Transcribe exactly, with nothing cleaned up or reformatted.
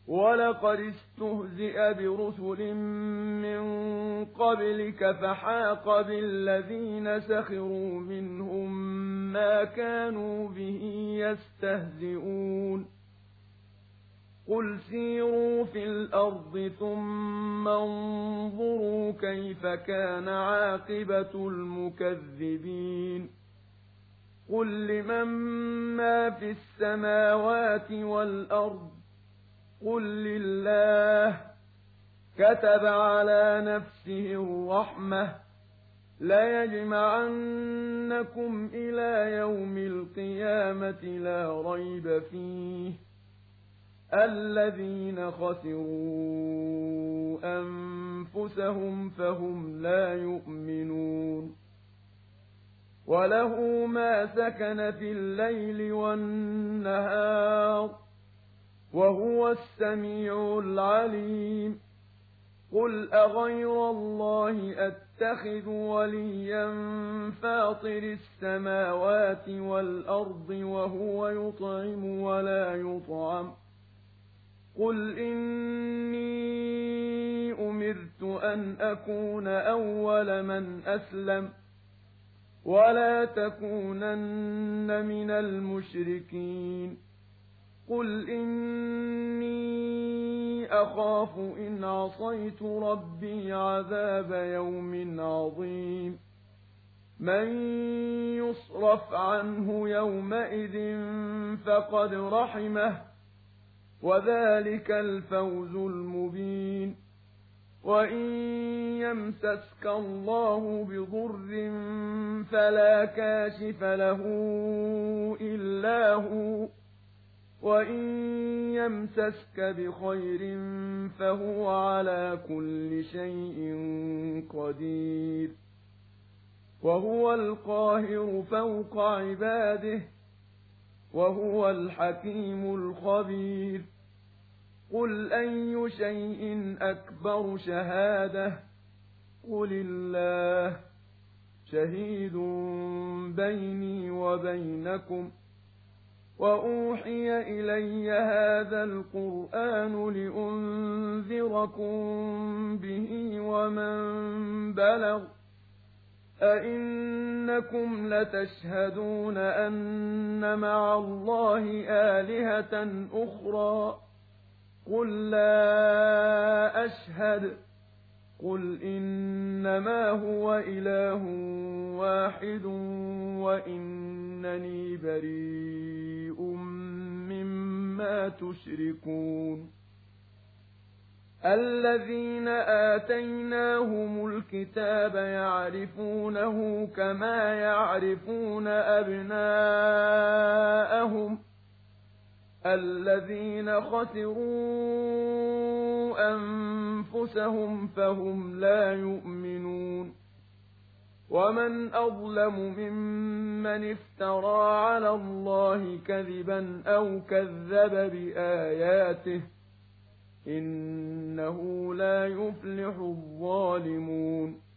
وَلَقَدِ اسْتُهْزِئَ بِرُسُلٍ مِّن قَبْلِكَ فَحَاقَ بِالَّذِينَ سَخِرُوا مِنْهُم مَّا كَانُوا بِهِ يَسْتَهْزِئُونَ قُلْ سِيرُوا فِي الْأَرْضِ ثُمَّ انظُرُوا كَيْفَ كَانَ عَاقِبَةُ الْمُكَذِّبِينَ قُل لِّمَن مَّا فِي السَّمَاوَاتِ وَالْأَرْضِ قُل لِّلَّهِ كَتَبَ عَلَىٰ نَفْسِهِ الرَّحْمَةَ لَيَجْمَعَنَّكُمْ إِلَىٰ يَوْمِ الْقِيَامَةِ لَا رَيْبَ فِيهِ الَّذِينَ خَسِرُوا أَنفُسَهُمْ فَهُمْ لَا يُؤْمِنُونَ وَلَهُ مَا سَكَنَ فِي اللَّيْلِ وَالنَّهَارِ وَهُوَ السَّمِيعُ الْعَلِيمُ قُلْ أَغَيْرَ اللَّهِ أَتَّخِذُ وَلِيًّا فَاطِرِ السَّمَاوَاتِ وَالْأَرْضِ وَهُوَ يُطْعِمُ وَلَا يُطْعَمُ قُلْ إِنِّي أُمِرْتُ أَنْ أَكُونَ أَوَّلَ مَنْ أَسْلَمَ وَلَا تَكُونَنَّ مِنَ الْمُشْرِكِينَ قُلْ إِنِّي أَخَافُ إِنْ عَصَيْتُ رَبِّي عَذَابَ يَوْمٍ عَظِيمٍ مَّن يُصْرَفْ عَنْهُ يَوْمَئِذٍ فَقَدْ رَحِمَهُ وَذَٰلِكَ الْفَوْزُ الْمُبِينُ وَإِن يَمْسَسْكَ اللَّهُ بِضُرٍّ فَلَا كَاشِفَ لَهُ إِلَّا هُوَ وَإِن يَمْسَسْكَ بِخَيْرٍ فَهُوَ عَلَىٰ كُلِّ شَيْءٍ قَدِيرٌ وَهُوَ الْقَاهِرُ فَوْقَ عِبَادِهِ وَهُوَ الْحَكِيمُ الْخَبِيرُ قُلْ أَيُّ شَيْءٍ أَكْبَرُ شَهَادَةً قُلِ اللَّهُ شَهِيدٌ بَيْنِي وَبَيْنَكُمْ وَأُوحِيَ إِلَيَّ هَٰذَا الْقُرْآنُ لِأُنذِرَكُم بِهِ وَمَن بَلَغَ أَئِنَّكُمْ لَتَشْهَدُونَ أَنَّ مَعَ اللَّهِ آلِهَةً أُخْرَىٰ قُل لَّا أَشْهَدُ قُلْ إِنَّمَا هُوَ إِلَٰهٌ وَاحِدٌ وَإِنَّنِي بَرِيءٌ مِّمَّا تُشْرِكُونَ الَّذِينَ آتَيْنَاهُمُ الْكِتَابَ يَعْرِفُونَهُ كَمَا يَعْرِفُونَ أَبْنَاءَهُمُ الَّذِينَ خَسِرُوا أَنفُسَهُمْ فَهُمْ لَا يُؤْمِنُونَ وَمَنْ أَظْلَمُ مِمَّنِ افْتَرَىٰ عَلَى اللَّهِ كَذِبًا أَوْ كَذَّبَ بِآيَاتِهِ إِنَّهُ لَا يُفْلِحُ الظَّالِمُونَ